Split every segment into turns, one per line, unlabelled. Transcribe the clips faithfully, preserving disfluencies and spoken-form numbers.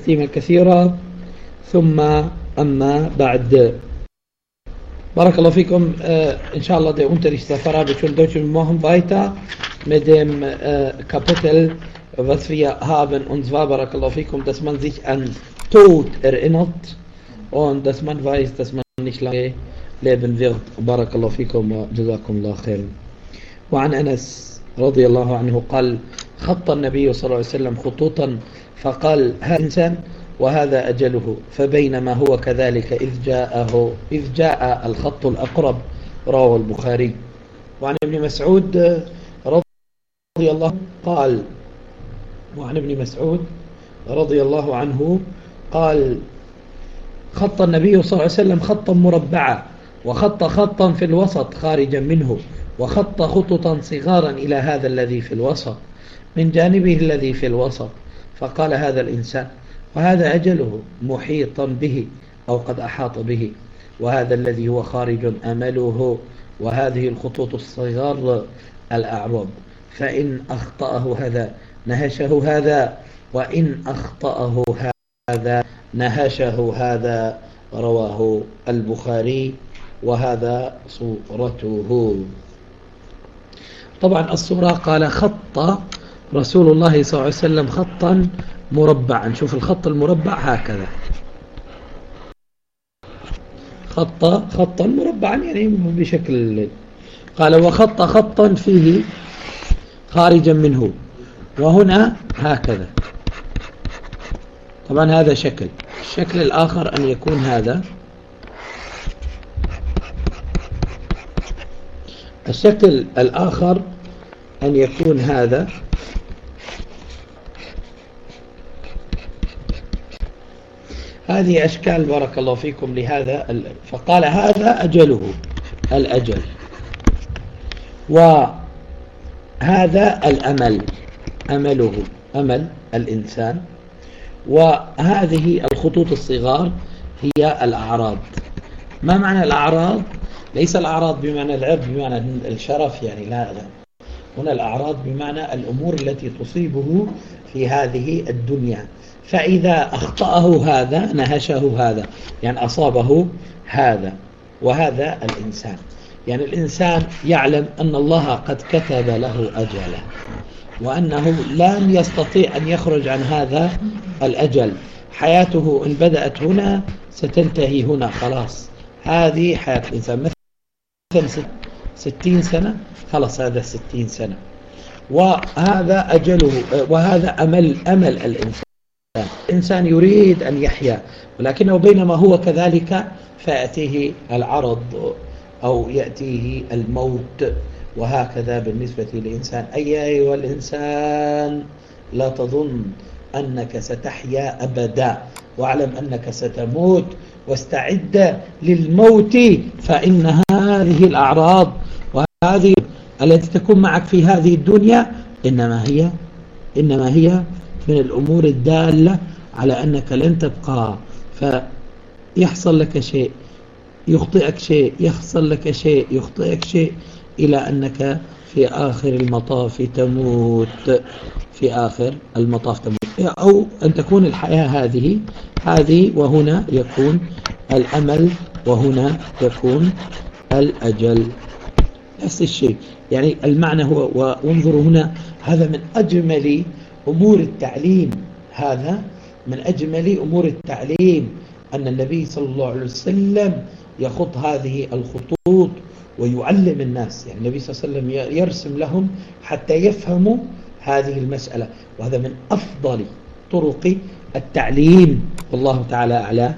تسليما كثيرا. ثم أما بعد. بارك الله fikum. Uh, inshallah, der Unterricht der Arabisch und Deutsch. Wir machen weiter mit dem uh, Kapitel, was wir haben, und zwar, Barakallahu fikum, dass man sich an Tod erinnert und dass man weiß, dass man nicht lange leben wird. Barakallahu fikum wa jazakumullah khair. وعن أنس رضي الله عنه قال: خط النبي صلى الله عليه وسلم خطوطا فقال: هذا إنسان وهذا أجله، فبينما هو كذلك إذ جاءه إذ جاء الخط الأقرب. رواه البخاري. وعن ابن مسعود رضي الله قال وعن ابن مسعود رضي الله عنه قال: خط النبي صلى الله عليه وسلم خطا مربعا، وخط خطا في الوسط خارجا منه، وخط خططا صغارا إلى هذا الذي في الوسط من جانبه الذي في الوسط، فقال: هذا الإنسان وهذا أجله محيطا به أو قد أحاط به، وهذا الذي هو خارج أمله، وهذه الخطوط الصغار الأعراب، فإن أخطأه هذا نهشه هذا، وإن أخطأه هذا نهشه هذا. رواه البخاري. وهذا صورته. طبعا الصورة قال: خط رسول الله صلى الله عليه وسلم خطا مربعا. شوف الخط المربع هكذا، خط خطا مربعا يعني بشكل. قال: وخط خطا فيه خارجا منه، وهنا هكذا. طبعا هذا شكل. الشكل الآخر أن يكون هذا. الشكل الآخر أن يكون هذا. هذه أشكال بارك الله فيكم لهذا. فقال: هذا أجله الأجل، وهذا الأمل أمله أمل الإنسان، وهذه الخطوط الصغار هي الأعراض. ما معنى الأعراض؟ ليس الأعراض بمعنى العرض بمعنى الشرف يعني، لا لا هنا الأعراض بمعنى الأمور التي تصيبه في هذه الدنيا، فإذا أخطأه هذا نهشه هذا، يعني أصابه هذا. وهذا الإنسان يعني الإنسان يعلم أن الله قد كتب له أجله، وأنه لن يستطيع أن يخرج عن هذا الأجل. حياته إن بدأت هنا ستنتهي هنا، خلاص هذه حياة الإنسان. مثل ستين سنة، خلاص هذا ستين سنة، وهذا أجله، وهذا أمل أمل الإنسان. الإنسان يريد أن يحيا، ولكنه بينما هو كذلك فيأتيه العرض أو يأتيه الموت. وهكذا بالنسبة للإنسان. أي أيها الإنسان لا تظن أنك ستحيا أبدا، واعلم أنك ستموت، واستعد للموت، فإن هذه الأعراض وهذه التي تكون معك في هذه الدنيا إنما هي إنما هي من الأمور الدالة على أنك لن تبقى، فيحصل لك شيء يخطئك شيء، يحصل لك شيء يخطئك شيء، إلى أنك في آخر المطاف تموت. في آخر المطاف تموت، أو أن تكون الحياة هذه هذه وهنا يكون الأمل، وهنا يكون الأجل. نفس الشيء يعني المعنى هو. وانظروا هنا، هذا من أجمل أمور التعليم، هذا من أجمل أمور التعليم، أن النبي صلى الله عليه وسلم يخط هذه الخطوط ويعلم الناس. يعني النبي صلى الله عليه وسلم يرسم لهم حتى يفهموا هذه المسألة، وهذا من أفضل طرق التعليم. والله تعالى أعلى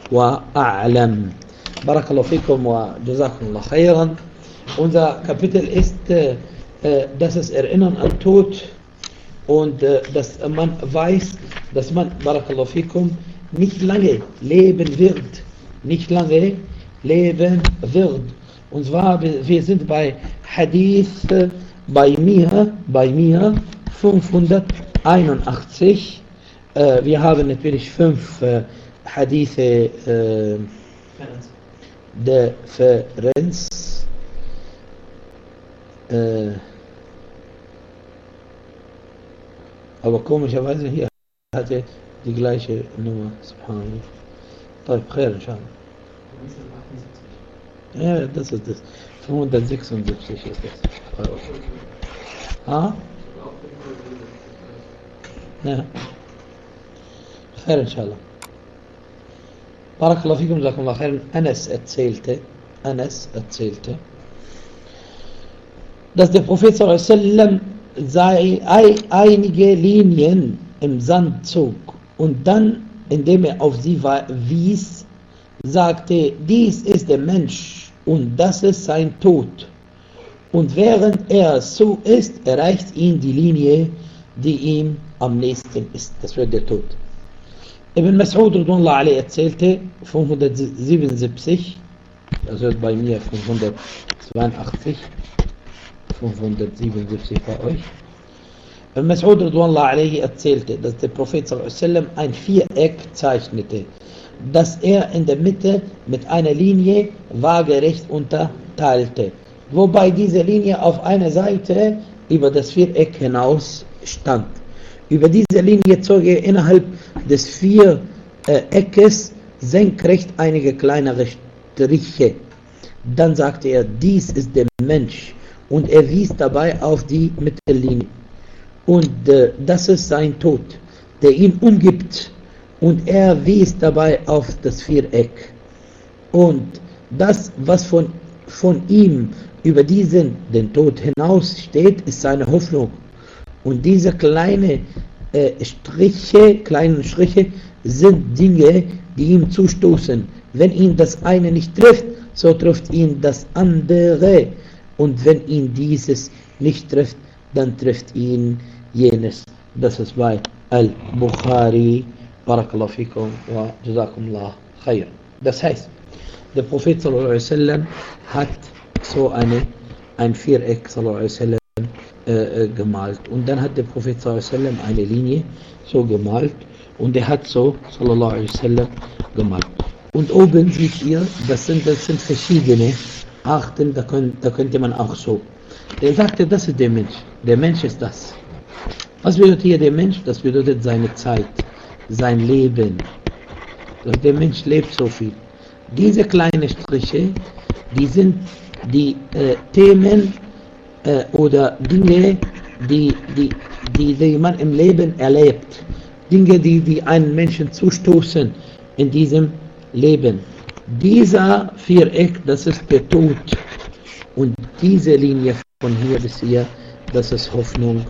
وأعلم. بارك الله فيكم وجزاكم الله خيرا. Unser Kapitel ist, äh, dass es Erinnern an Tod und äh, dass man weiß, dass man, Barakallahu fikum, nicht lange leben wird. Nicht lange leben wird. Und zwar, wir sind bei Hadith, äh, bei mir, bei mir fünfhunderteinundachtzig. Äh, wir haben natürlich fünf äh, Hadithe äh, Differenz. Äh, aber komischerweise hier hatte die gleiche Nummer, subhanallah. طيب خير إن شاء الله. Ja, das ist das. fünfhundertsechsundsiebzig ist das. Ah? Ja. خير إن شاء الله. بارك الله فيكم جزاكم الله خير. Anas erzählte, Anas erzählte, dass der Prophet sallallahu alaihi wasallam sei einige Linien im Sand zog und dann, indem er auf sie wies, sagte, dies ist der Mensch und das ist sein Tod. Und während er so ist, erreicht ihn die Linie, die ihm am nächsten ist. Das wird der Tod. Ibn Mas'ud radhiyallahu anhu erzählte fünfhundertsiebenundsiebzig, das wird bei mir fünfhundertzweiundachtzig, fünfhundertsiebenundsiebzig bei euch. Ibn Mas'ud radhiyallahu anhu erzählte, dass der Prophet sallallahu alaihi wasallam ein Viereck zeichnete, das er in der Mitte mit einer Linie waagerecht unterteilte, wobei diese Linie auf einer Seite über das Viereck hinaus stand. Über diese Linie zog er innerhalb des Viereckes senkrecht einige kleinere Striche. Dann sagte er, dies ist der Mensch, und er wies dabei auf die Mittellinie. Und äh, das ist sein Tod, der ihn umgibt. Und er wies dabei auf das Viereck. Und das, was von, von ihm über diesen, den Tod hinaus steht, ist seine Hoffnung. Und diese kleine äh, Striche, kleinen Striche sind Dinge, die ihm zustoßen. Wenn ihn das eine nicht trifft, so trifft ihn das andere. Und wenn ihn dieses nicht trifft, dann trifft ihn jenes. Das ist bei Al-Bukhari. Barakallahu fikum wa jazakumullah khair. Das heißt, der Prophet sallallahu alaihi wasallam hat so eine, ein Viereck sallallahu alaihi wasallam äh, gemalt. Und dann hat der Prophet sallallahu alaihi wasallam eine Linie so gemalt. Und er hat so sallallahu alaihi wasallam gemalt. Und oben seht ihr, das sind, das sind verschiedene Arten, da, können, da könnte man auch so. Er sagte, das ist der Mensch. Der Mensch ist das. Was bedeutet hier der Mensch? Das bedeutet seine Zeit, sein Leben. Der Mensch lebt so viel. Diese kleinen Striche, die sind die äh, Themen äh, oder Dinge, die, die, die, die man im Leben erlebt. Dinge, die, die einen Menschen zustoßen in diesem Leben. Dieser Viereck, das ist der Tod. Und diese Linie von hier bis hier, das ist Hoffnung.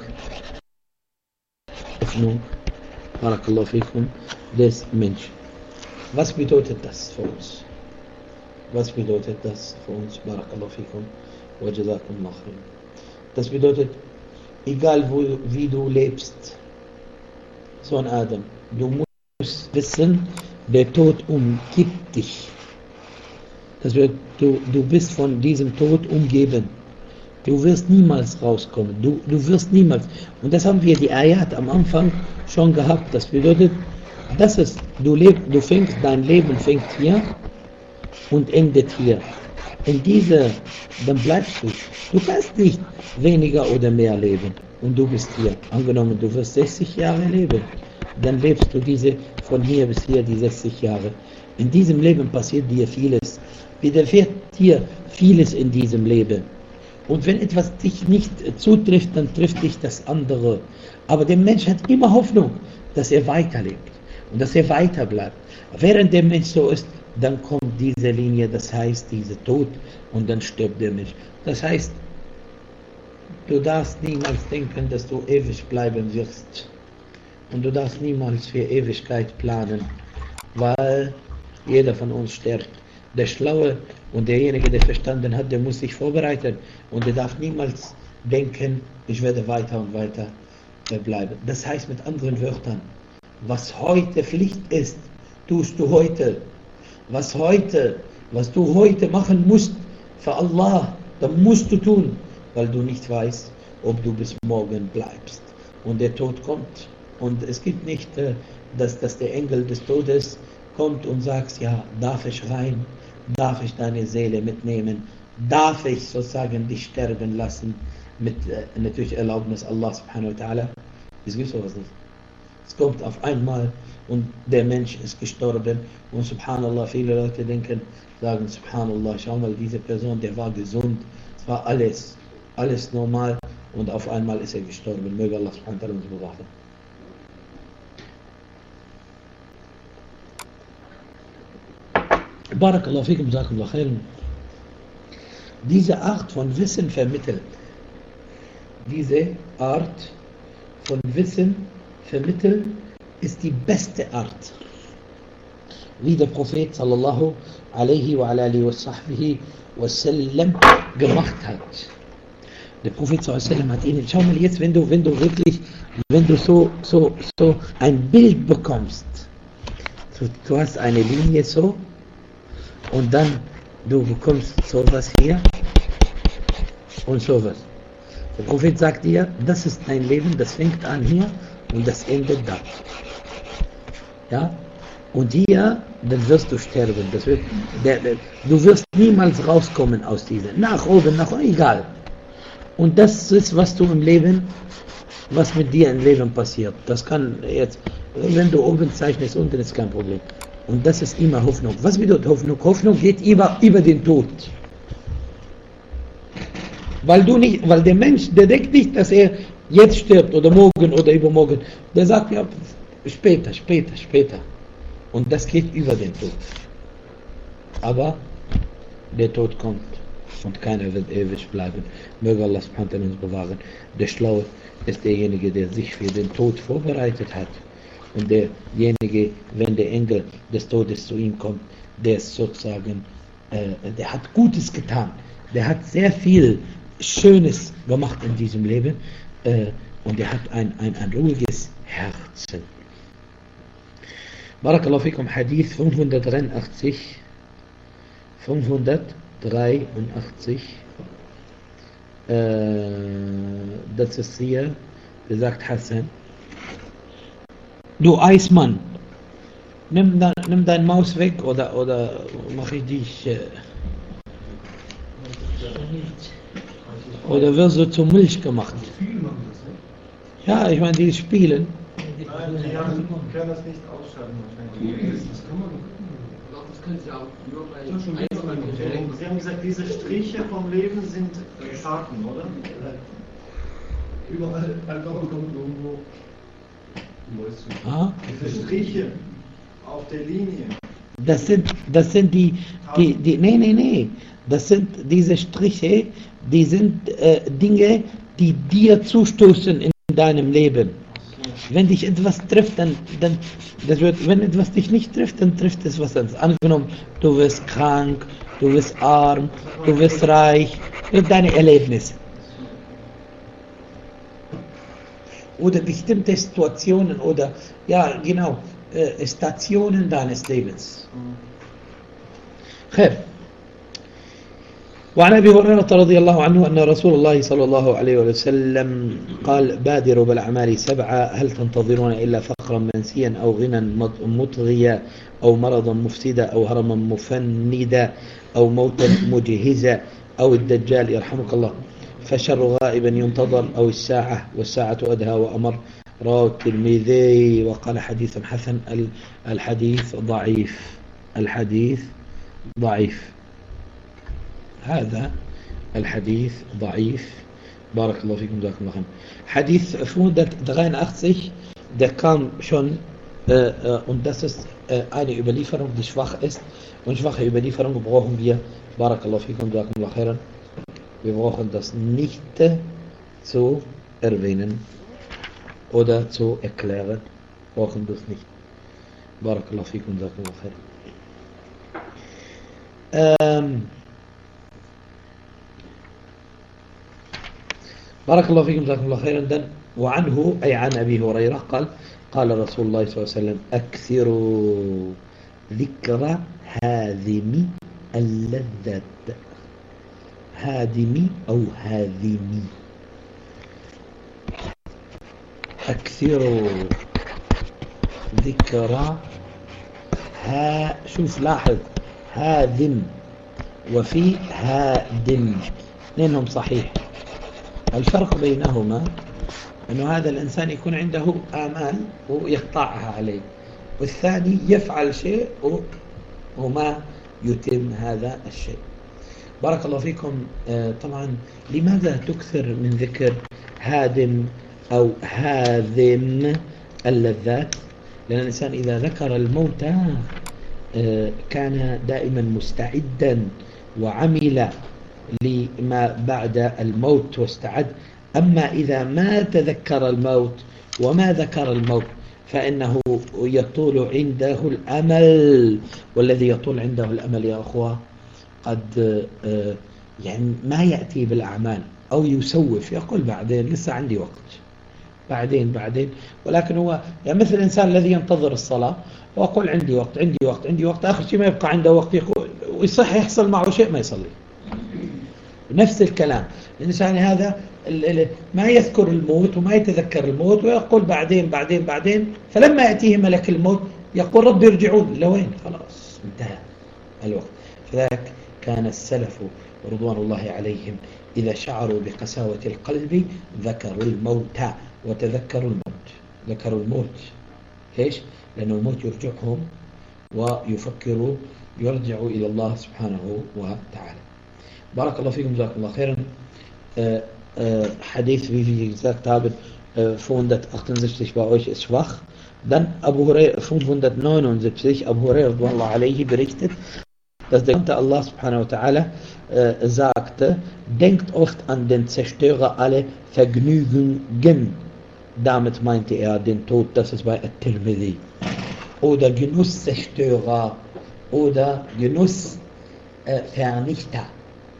Hoffnung. Barakallahu fikum, des Menschen. Was bedeutet das für uns? Was bedeutet das für uns? Barakallahu fikum wa jazakumullah khair. Das bedeutet, egal wo, wie du lebst, Sohn Adam, du musst wissen, der Tod umgibt dich. Das bedeutet, du, du bist von diesem Tod umgeben. Du wirst niemals rauskommen. Du, du wirst niemals. Und das haben wir die Ayat am Anfang schon gehabt. Das bedeutet, das ist, du lebst, du fängst, dein Leben fängt hier und endet hier. In dieser, dann bleibst du. Du kannst nicht weniger oder mehr leben. Und du bist hier. Angenommen, du wirst sechzig Jahre leben. Dann lebst du diese, von hier bis hier, die sechzig Jahre. In diesem Leben passiert dir vieles. Widerfährt dir vieles in diesem Leben. Und wenn etwas dich nicht zutrifft, dann trifft dich das andere. Aber der Mensch hat immer Hoffnung, dass er weiterlebt und dass er weiter bleibt. Während der Mensch so ist, dann kommt diese Linie, das heißt, dieser Tod, und dann stirbt der Mensch. Das heißt, du darfst niemals denken, dass du ewig bleiben wirst. Und du darfst niemals für Ewigkeit planen, weil jeder von uns stirbt. Der Schlaue und derjenige, der verstanden hat, der muss sich vorbereiten und der darf niemals denken, ich werde weiter und weiter bleiben. Das heißt mit anderen Wörtern, was heute Pflicht ist, tust du heute. Was heute, was du heute machen musst für Allah, dann musst du tun, weil du nicht weißt, ob du bis morgen bleibst. Und der Tod kommt. Und es gibt nicht, dass, dass der Engel des Todes kommt und sagt, ja, darf ich rein? Darf ich deine Seele mitnehmen? Darf ich sozusagen dich sterben lassen? Mit äh, natürlich Erlaubnis Allah subhanahu wa ta'ala. Es gibt sowas nicht. es kommt auf einmal und der Mensch ist gestorben und Subhanallah, viele Leute denken, sagen Subhanallah, schau mal, diese Person, der war gesund, es war alles, alles normal und auf einmal ist er gestorben. Möge Allah subhanahu wa ta'ala uns bewahren. Barakallahu fikum, jazakumullah khairan. Diese Art von Wissen vermittelt, diese Art von Wissen vermitteln ist die beste Art, wie der Prophet sallallahu alaihi wa alihi wa sahbihi wa sallam gemacht hat. Der Prophet sallallahu alaihi wa sallam hat ihnen, schau mal jetzt, wenn du, wenn du wirklich, wenn du so, so, so ein Bild bekommst, so, du hast eine Linie so und dann du bekommst sowas hier und sowas. Der Prophet sagt dir, das ist dein Leben, das fängt an hier und das endet da. Ja? Und hier, dann wirst du sterben. Das wird, der, der, du wirst niemals rauskommen aus dieser. Nach oben, nach oben, egal. Und das ist, was du im Leben, was mit dir im Leben passiert. Das kann jetzt, wenn du oben zeichnest, unten ist kein Problem. Und das ist immer Hoffnung. Was bedeutet Hoffnung? Hoffnung geht über, über den Tod. Weil du nicht, weil der Mensch, der denkt nicht, dass er jetzt stirbt oder morgen oder übermorgen. Der sagt ja, später, später, später. Und das geht über den Tod. Aber der Tod kommt und keiner wird ewig bleiben. Möge Allah subhanahu wa ta'ala uns bewahren. Der Schlaue ist derjenige, der sich für den Tod vorbereitet hat. Und derjenige, wenn der Engel des Todes zu ihm kommt, der ist sozusagen, äh, der hat Gutes getan. Der hat sehr viel Schönes gemacht in diesem Leben äh, und er hat ein, ein, ein ruhiges Herzen. Barakallahu fikum, Hadith fünfhundertdreiundachtzig. fünfhundertdreiundachtzig. Äh, das ist hier, der sagt Hassan. Du Eismann, nimm, da, nimm dein Maus weg oder, oder mache ich dich... Äh, Oder wirst du zur Milch gemacht? Ja, ich meine, die spielen.
Nein, die haben, können das nicht ausschalten.
Das kann man doch. Das können Sie auch nur bei.
Sie haben gesagt, diese Striche vom Leben sind Schatten, oder?
Überall, einfach kommt irgendwo Mäuschen.
Ah?
Diese Striche auf der Linie.
Das sind, das sind die, die, die, nee, nee, nee. Das sind diese Striche, die sind äh, Dinge, die dir zustoßen in deinem Leben. Wenn dich etwas trifft, dann, dann das wird, wenn etwas dich nicht trifft, dann trifft es was anderes. Angenommen, du wirst krank, du wirst arm, du wirst reich, das sind deine Erlebnisse. Oder bestimmte Situationen oder, ja, genau, äh, Stationen deines Lebens. خير. وعن أبي هريرة رضي الله عنه أن رسول الله صلى الله عليه وسلم قال بادروا بالأعمال سبعة هل تنتظرون إلا فقرا منسيا أو غنى مطغيا أو مرضا مفسدا أو هرما مفندا أو موتا مجهزا أو الدجال يرحمك الله فشر غائبا ينتظر أو الساعة والساعة أدهى وأمر رواه الترمذي وقال حديث حسن. الحديث ضعيف الحديث ضعيف هذا الحديث ضعيف. بارك الله فيكم جزاكم الله خير. Hadith fünfhundertdreiundachtzig, der kam schon äh, äh, und das ist äh, eine Überlieferung, die schwach ist und schwache Überlieferung brauchen wir, Barakallahu fikum jazakum Allah khairan, wir brauchen das nicht zu erwähnen oder zu erklären, brauchen das nicht. Barakallahu fikum jazakum Allah khairan. Ähm, بارك الله فيكم جزاكم الله خيرا. دن وعنه أي عن أبي هريرة قال قال رسول الله صلى الله عليه وسلم أكثروا ذكر هاذم اللذات. هادم أو هاذم. أكثروا ذكر ها شوف لاحظ هاذم وفي هادم اثنينهم صحيح. الفرق بينهما أنه هذا الإنسان يكون عنده آمال ويقطعها عليه، والثاني يفعل شيء وما يتم هذا الشيء. بارك الله فيكم. طبعا لماذا تكثر من ذكر هادم أو هاذم اللذات؟ لأن الإنسان إذا ذكر الموت كان دائما مستعدا وعمل لما بعد الموت واستعد. أما إذا ما تذكر الموت وما ذكر الموت فإنه يطول عنده الأمل، والذي يطول عنده الأمل يا أخوة قد يعني ما يأتي بالأعمال أو يسوف، يقول بعدين لسه عندي وقت، بعدين بعدين ولكن هو يعني مثل الإنسان الذي ينتظر الصلاة ويقول عندي وقت عندي وقت عندي وقت، آخر شيء ما يبقى عنده وقت يقول ويصح يحصل معه شيء ما يصلي. نفس الكلام الإنسان هذا ما يذكر الموت وما يتذكر الموت ويقول بعدين بعدين بعدين، فلما يأتيه ملك الموت يقول رب ارجعون، لوين؟ خلاص انتهى الوقت. فذلك كان السلف رضوان الله عليهم إذا شعروا بقساوة القلب ذكروا الموت وتذكروا الموت. ذكروا الموت ليش؟ لأنه الموت يرجعهم ويفكروا يرجعوا إلى الله سبحانه وتعالى. بارك الله فيكم، جزاكم الله خيرا. أه أه حديث wie wie gesagt habe äh, fünfhundertachtundsechzig bei euch ist schwach. Dann Abu Hurairah fünfhundertneunundsiebzig, Abu Hurairah alayhi berichtet, dass der Gesandte Allah subhanahu wa ta'ala äh, sagte, denkt oft an den Zerstörer alle Vergnügungen. Damit meinte er den Tod, das ist bei At-Tirmidhi. Oder Genusszerstörer oder Genussvernichter. Äh,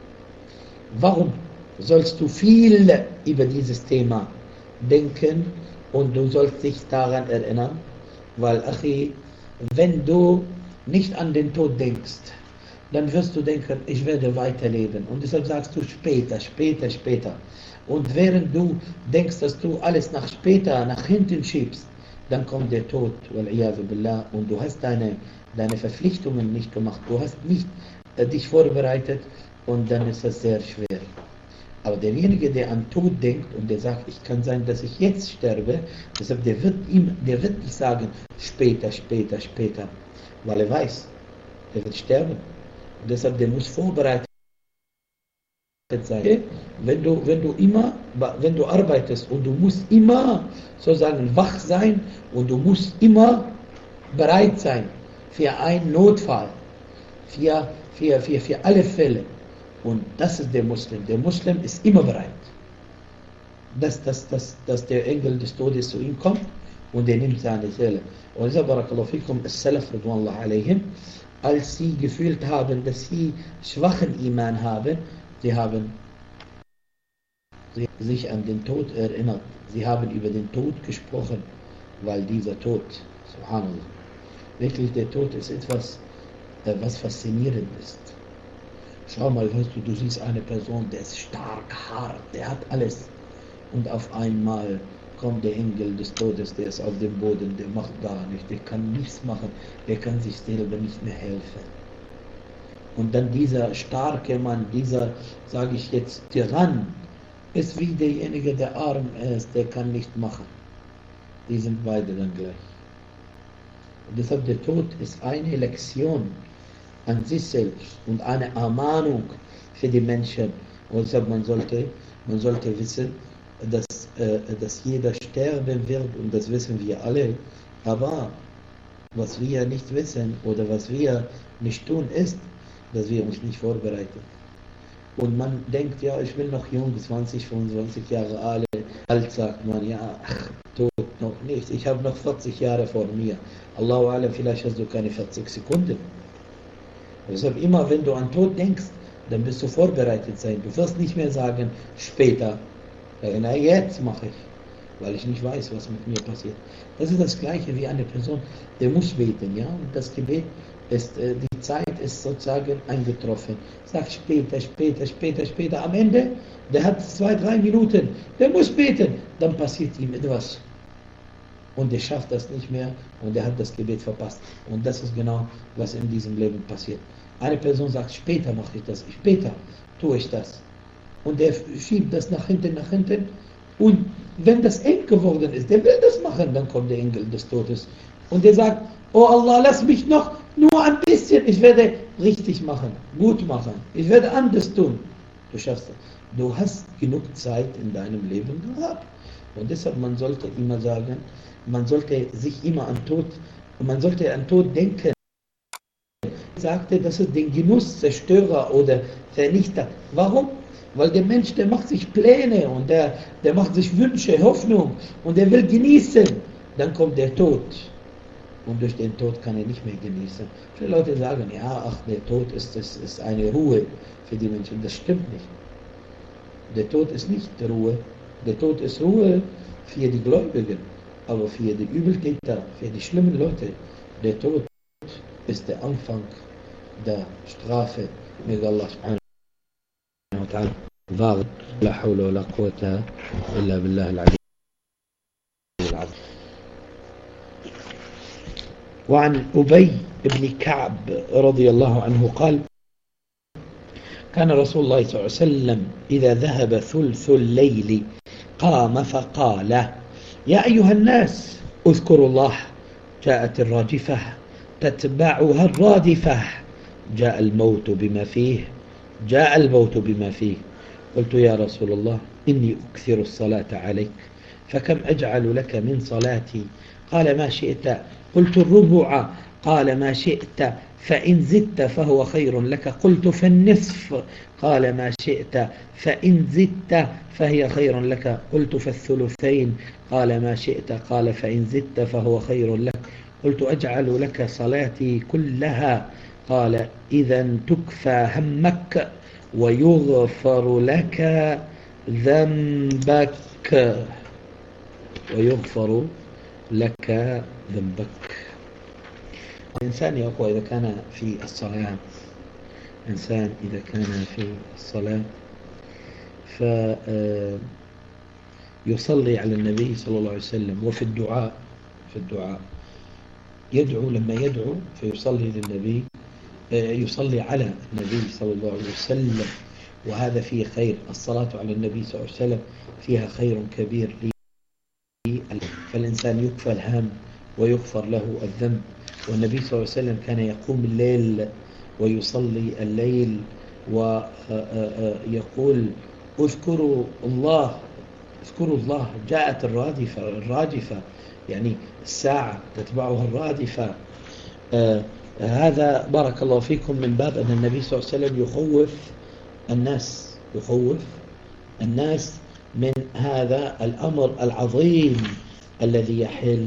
Warum sollst du viel über dieses Thema denken und du sollst dich daran erinnern? Weil, Achi, wenn du nicht an den Tod denkst, dann wirst du denken, ich werde weiterleben. Und deshalb sagst du später, später, später. Und während du denkst, dass du alles nach später, nach hinten schiebst, dann kommt der Tod, wal-iyadhu billah, und du hast deine, deine Verpflichtungen nicht gemacht. Du hast nicht äh, dich vorbereitet und dann ist das sehr schwer. Aber derjenige, der an Tod denkt und der sagt, ich kann sein, dass ich jetzt sterbe, deshalb der wird ihm, der wird nicht sagen, später, später, später, weil er weiß, der wird sterben. Und deshalb, der muss vorbereitet sein. Wenn du, wenn du immer, wenn du arbeitest und du musst immer sozusagen wach sein und du musst immer bereit sein für einen Notfall, für, für, für, für alle Fälle. Und das ist der Muslim. Der Muslim ist immer bereit, dass, dass, dass, dass der Engel des Todes zu ihm kommt und er nimmt seine Seele. Und deshalb, barakallahu fikum, as-Salaf radwanallahu alayhim, als sie gefühlt haben, dass sie schwachen Iman haben, sie haben sich an den Tod erinnert. Sie haben über den Tod gesprochen, weil dieser Tod, subhanallah, wirklich der Tod ist etwas, was faszinierend ist. Schau mal, weißt du, du siehst eine Person, der ist stark, hart, der hat alles. Und auf einmal kommt der Engel des Todes, der ist auf dem Boden, der macht gar nichts, der kann nichts machen, der kann sich selber nicht mehr helfen. Und dann dieser starke Mann, dieser, sage ich jetzt, Tyrann, ist wie derjenige, der arm ist, der kann nicht machen. Die sind beide dann gleich. Und deshalb der Tod ist eine Lektion an sich selbst und eine Ermahnung für die Menschen. Und deshalb man sollte, man sollte wissen, dass, äh, dass jeder sterben wird, und das wissen wir alle. Aber was wir nicht wissen oder was wir nicht tun, ist, dass wir uns nicht vorbereiten. Und man denkt, ja, ich bin noch jung, zwanzig, fünfundzwanzig Jahre alt, alt sagt man, ja, ach, Tod noch nicht, ich habe noch vierzig Jahre vor mir. Allahu Alam, vielleicht hast du keine vierzig Sekunden. Deshalb immer, wenn du an Tod denkst, dann bist du vorbereitet sein. Du wirst nicht mehr sagen, später. Na, jetzt mache ich, weil ich nicht weiß, was mit mir passiert. Das ist das Gleiche wie eine Person, der muss beten, ja, und das Gebet ist, äh, die Zeit ist sozusagen eingetroffen. Sag später, später, später, später. Am Ende, der hat zwei, drei Minuten, der muss beten, dann passiert ihm etwas. Und der schafft das nicht mehr und der hat das Gebet verpasst. Und das ist genau, was in diesem Leben passiert. Eine Person sagt, später mache ich das, später tue ich das. Und der schiebt das nach hinten, nach hinten und wenn das eng geworden ist, der will das machen, dann kommt der Engel des Todes. Und der sagt, oh Allah, lass mich noch nur ein bisschen, ich werde richtig machen, gut machen, ich werde anders tun. Du schaffst das. Du hast genug Zeit in deinem Leben gehabt. Und deshalb, man sollte immer sagen, man sollte sich immer an Tod, man sollte an Tod denken. Ich sagte, das ist den Genuss, Zerstörer oder Vernichter. Warum? Weil der Mensch, der macht sich Pläne und der, der macht sich Wünsche, Hoffnung und der will genießen. Dann kommt der Tod. Und durch den Tod kann er nicht mehr genießen. Viele Leute sagen, ja, ach, der Tod ist, ist, ist eine Ruhe für die Menschen. Das stimmt nicht. Der Tod ist nicht Ruhe. Der Tod ist Ruhe für die Gläubigen, aber für die Übeltäter, für die schlimmen Leute. Der Tod ist der Anfang der Strafe. Möge Allah subhanahu wa ta'ala wahren. La hawla wa la quwwata illa billah al-'ali al-'azim. وعن أبي بن كعب رضي الله عنه قال كان رسول الله صلى الله عليه وسلم إذا ذهب ثلث الليل قام فقال يا أيها الناس اذكروا الله جاءت الراجفة تتبعها الرادفة جاء الموت بما فيه جاء الموت بما فيه قلت يا رسول الله إني أكثر الصلاة عليك فكم أجعل لك من صلاتي قال ما شئت قلت الربع قال ما شئت فإن زدت فهو خير لك قلت فالنصف قال ما شئت فإن زدت فهي خير لك قلت فالثلثين قال ما شئت قال فإن زدت فهو خير لك قلت أجعل لك صلاتي كلها قال إذا تكفى همك ويغفر لك ذنبك ويغفر لك ذنبك. الإنسان يا أخوة إذا كان في الصلاة إنسان إذا كان في الصلاة فيصلي على النبي صلى الله عليه وسلم وفي الدعاء في الدعاء يدعو لما يدعو فيصلي للنبي يصلي على النبي صلى الله عليه وسلم وهذا فيه خير. الصلاة على النبي صلى الله عليه وسلم فيها خير كبير لي فالإنسان يكفى الهم ويغفر له الذنب. والنبي صلى الله عليه وسلم كان يقوم الليل ويصلي الليل ويقول اذكروا الله اذكروا الله جاءت الرادفة الراجفة يعني الساعة تتبعها الرادفة. آه هذا بارك الله فيكم من باب أن النبي صلى الله عليه وسلم يخوف الناس يخوف الناس من هذا الأمر العظيم الذي يحل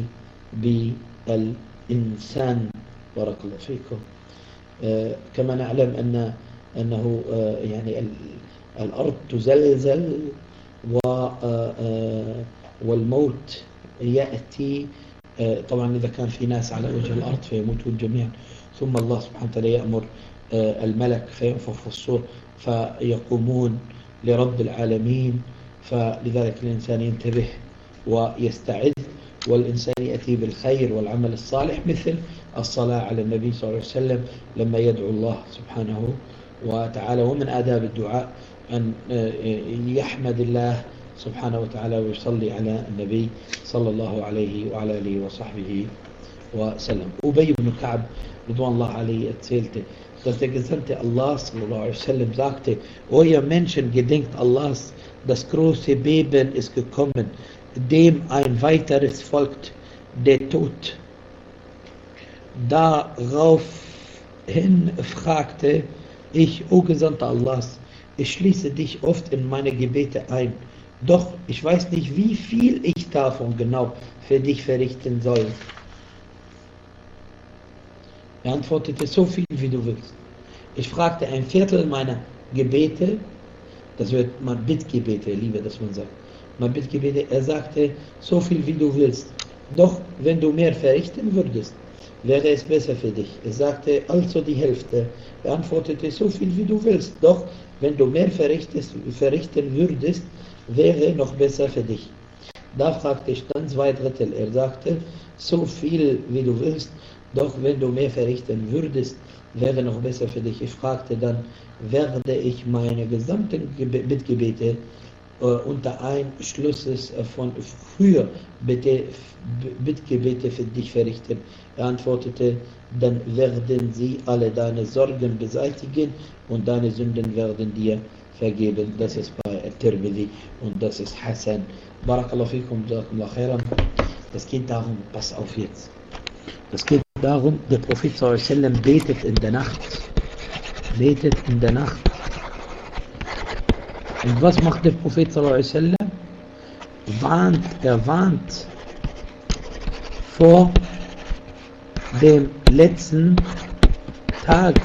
بالإنسان بارك الله فيكم. آه كما نعلم أن أنه آه يعني الأرض تزلزل و آه والموت يأتي آه طبعا إذا كان في ناس على وجه الأرض فيموتون جميعا ثم الله سبحانه وتعالى يأمر آه الملك فينفخ في الصور فيقومون لرب العالمين. فلذلك الإنسان ينتبه ويستعد والإنسان يأتي بالخير والعمل الصالح مثل الصلاة على النبي صلى الله عليه وسلم لما يدعو الله سبحانه وتعالى. ومن آداب الدعاء أن يحمد الله سبحانه وتعالى ويصلي على النبي صلى الله عليه وعلى آله وصحبه وسلم. أبي بن Ka'b رضوان الله عليه erzählte, dass der Gesandte Allah sallallahu alaihi wasallam sagte, o ihr Menschen, gedenkt Allahs, das große Beben ist gekommen, dem ein weiteres folgt, der Tod. Daraufhin fragte ich, o Gesandter Allahs, ich schließe dich oft in meine Gebete ein, doch ich weiß nicht, wie viel ich davon genau für dich verrichten soll. Er antwortete, so viel wie du willst. Ich fragte ein Viertel meiner Gebete, das wird mal Bittgebete, liebe, dass man sagt, mal Bittgebete, er sagte, so viel wie du willst, doch wenn du mehr verrichten würdest, wäre es besser für dich. Er sagte, also die Hälfte. Er antwortete, so viel wie du willst, doch wenn du mehr verrichtest, verrichten würdest, wäre noch besser für dich. Da fragte ich dann zwei Drittel. Er sagte, so viel wie du willst, doch wenn du mehr verrichten würdest, wäre noch besser für dich. Ich fragte dann, werde ich meine gesamten Bittgebete äh, unter Einschlusses äh, von früher Bitte, Bittgebete für dich verrichten. Er antwortete, dann werden sie alle deine Sorgen beseitigen und deine Sünden werden dir vergeben. Das ist bei Tirmidhi und das ist Hassan. Barakallahu fikum, jazakumullah khairan. Das geht darum, pass auf jetzt. Das geht darum, der Prophet sallallahu alaihi wasallam betet in der Nacht. Betet in der Nacht. Und was macht der Prophet sallallahu alaihi wasallam? Warnt, er warnt vor dem letzten Tag.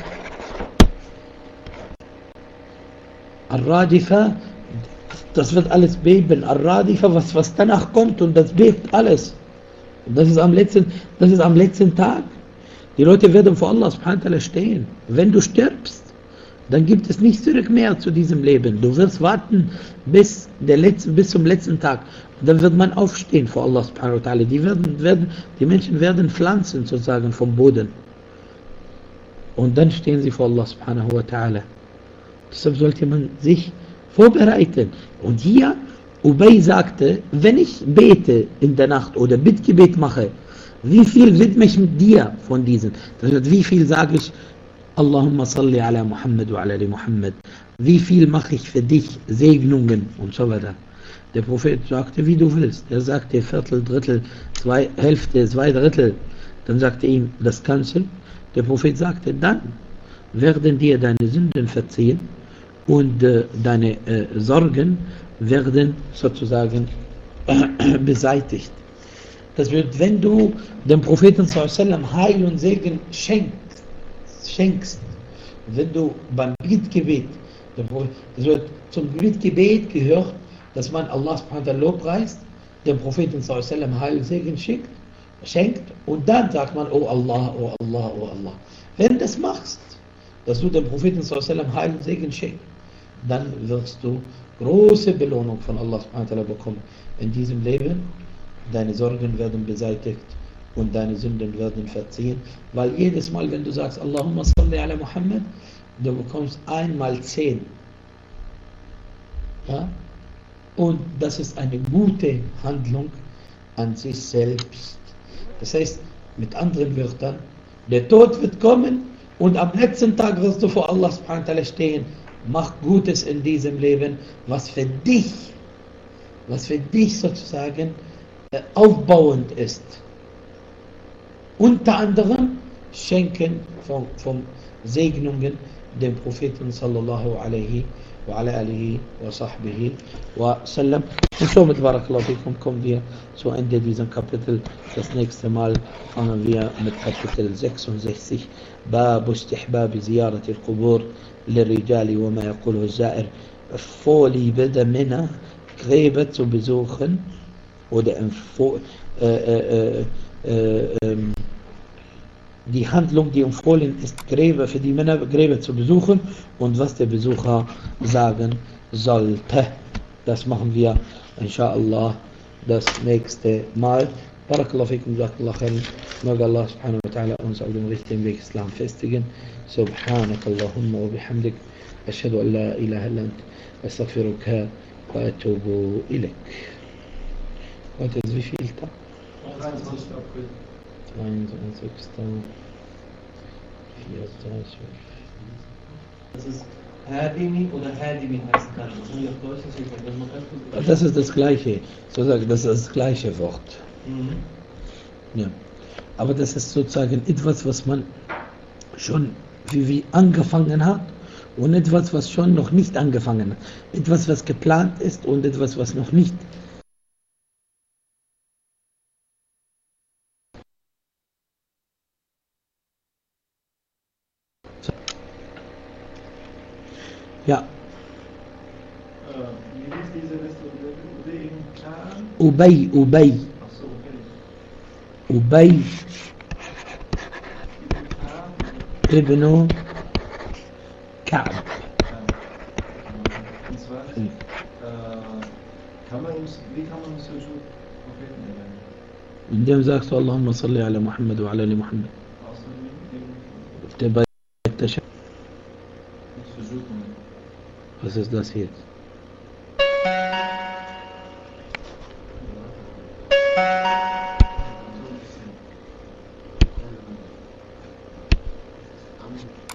Al-Radifa, das wird alles beben. Al-Radifa, was, was danach kommt und das bebt alles. Und das ist am letzten, das ist am letzten Tag. Die Leute werden vor Allah subhanahu wa ta'ala stehen. Wenn du stirbst, dann gibt es nicht zurück mehr zu diesem Leben. Du wirst warten bis, der letzte, bis zum letzten Tag. Und dann wird man aufstehen vor Allah subhanahu wa ta'ala. Die, werden, werden, die Menschen werden pflanzen sozusagen vom Boden. Und dann stehen sie vor Allah subhanahu wa ta'ala. Deshalb sollte man sich vorbereiten. Und hier, Ubay sagte, wenn ich bete in der Nacht oder Bittgebet mache, wie viel widme ich mit dir von diesen? Das heißt, wie viel sage ich, Allahumma salli ala Muhammad wa ala ali Muhammad. Wie viel mache ich für dich Segnungen und so weiter. Der Prophet sagte, wie du willst. Er sagte Viertel, Drittel, zwei Hälfte, zwei Drittel. Dann sagte ihm das Ganze. Der Prophet sagte, dann werden dir deine Sünden verziehen und äh, deine äh, Sorgen werden sozusagen äh, beseitigt. Das wird, wenn du dem Propheten sallallahu alaihi wasallam Heil und Segen schenkst, schenkst, wenn du beim Bittgebet, das wird zum Bittgebet gehört, dass man Allah subhanahu wa ta'ala lobpreist, dem Propheten sallallahu alaihi wasallam Heil und Segen schickt, schenkt und dann sagt man, oh Allah, oh Allah, oh Allah. Wenn du das machst, dass du dem Propheten sallallahu alaihi wasallam Heil und Segen schenkst, dann wirst du große Belohnung von Allah subhanahu wa ta'ala bekommen. In diesem Leben, deine Sorgen werden beseitigt und deine Sünden werden verziehen, weil jedes Mal, wenn du sagst, Allahumma salli ala Muhammad, du bekommst einmal zehn. Ja? Und das ist eine gute Handlung an sich selbst. Das heißt, mit anderen Wörtern, der Tod wird kommen und am letzten Tag wirst du vor Allah subhanahu wa ta'ala stehen. Mach Gutes in diesem Leben, was für dich, was für dich sozusagen äh, aufbauend ist. Unter anderem schenken von, von Segnungen dem Propheten sallallahu alaihi wa ala alihi wa sahbihi wa sallam. Und somit, barakallahu fikum, kommen wir zu Ende dieser Kapitel. Das nächste Mal fangen wir mit Kapitel sechsundsechzig. Babu istihbabi ziyarati al-qubur للرجال وما يقوله الزائر. Vorliebe der Männer, Gräber zu besuchen oder äh, äh, äh, äh, die Handlung, die empfohlen ist, Gräber für die Männer, Gräber zu besuchen und was der Besucher sagen sollte. Das machen wir, inshallah, das nächste Mal. Barakallahu fikum, jazakallahu khairan. Möge Allah subhanahu wa ta'ala uns auf dem richtigen Weg Islam festigen. Subhanak Allahumma wa bihamdik. Ashhadu an la ilaha illa ant. Astaghfiruka wa atubu ilaik. Heute ist wie viel Tag?
dreiundzwanzigsten April.
zweiundzwanzigsten vierundzwanzig
Das ist Hadimi oder Hadimi heißen kann. Das ist auf Deutsch, das ist man ganz gut.
Das ist das gleiche, sozusagen, das ist das gleiche Wort.
Mhm.
Ja. Aber das ist sozusagen etwas, was man schon wie, wie angefangen hat und etwas, was schon noch nicht angefangen hat. Etwas, was geplant ist und etwas, was noch nicht. Ja.
Wie ist diese Liste? Oder eben Plan?
Ubay, Ubay.
Achso, okay.
Ubay
Plan?
ibn Ka'b.
Und zwar, äh, kann man, wie kann man so gut Propheten erlernen?
Indem sagst du Allahumma salli ala Muhammad wa ala ali Muhammad.
Außer dem,
Der bei der Sch-
nicht versuchen.
Was ist das jetzt?
Amen.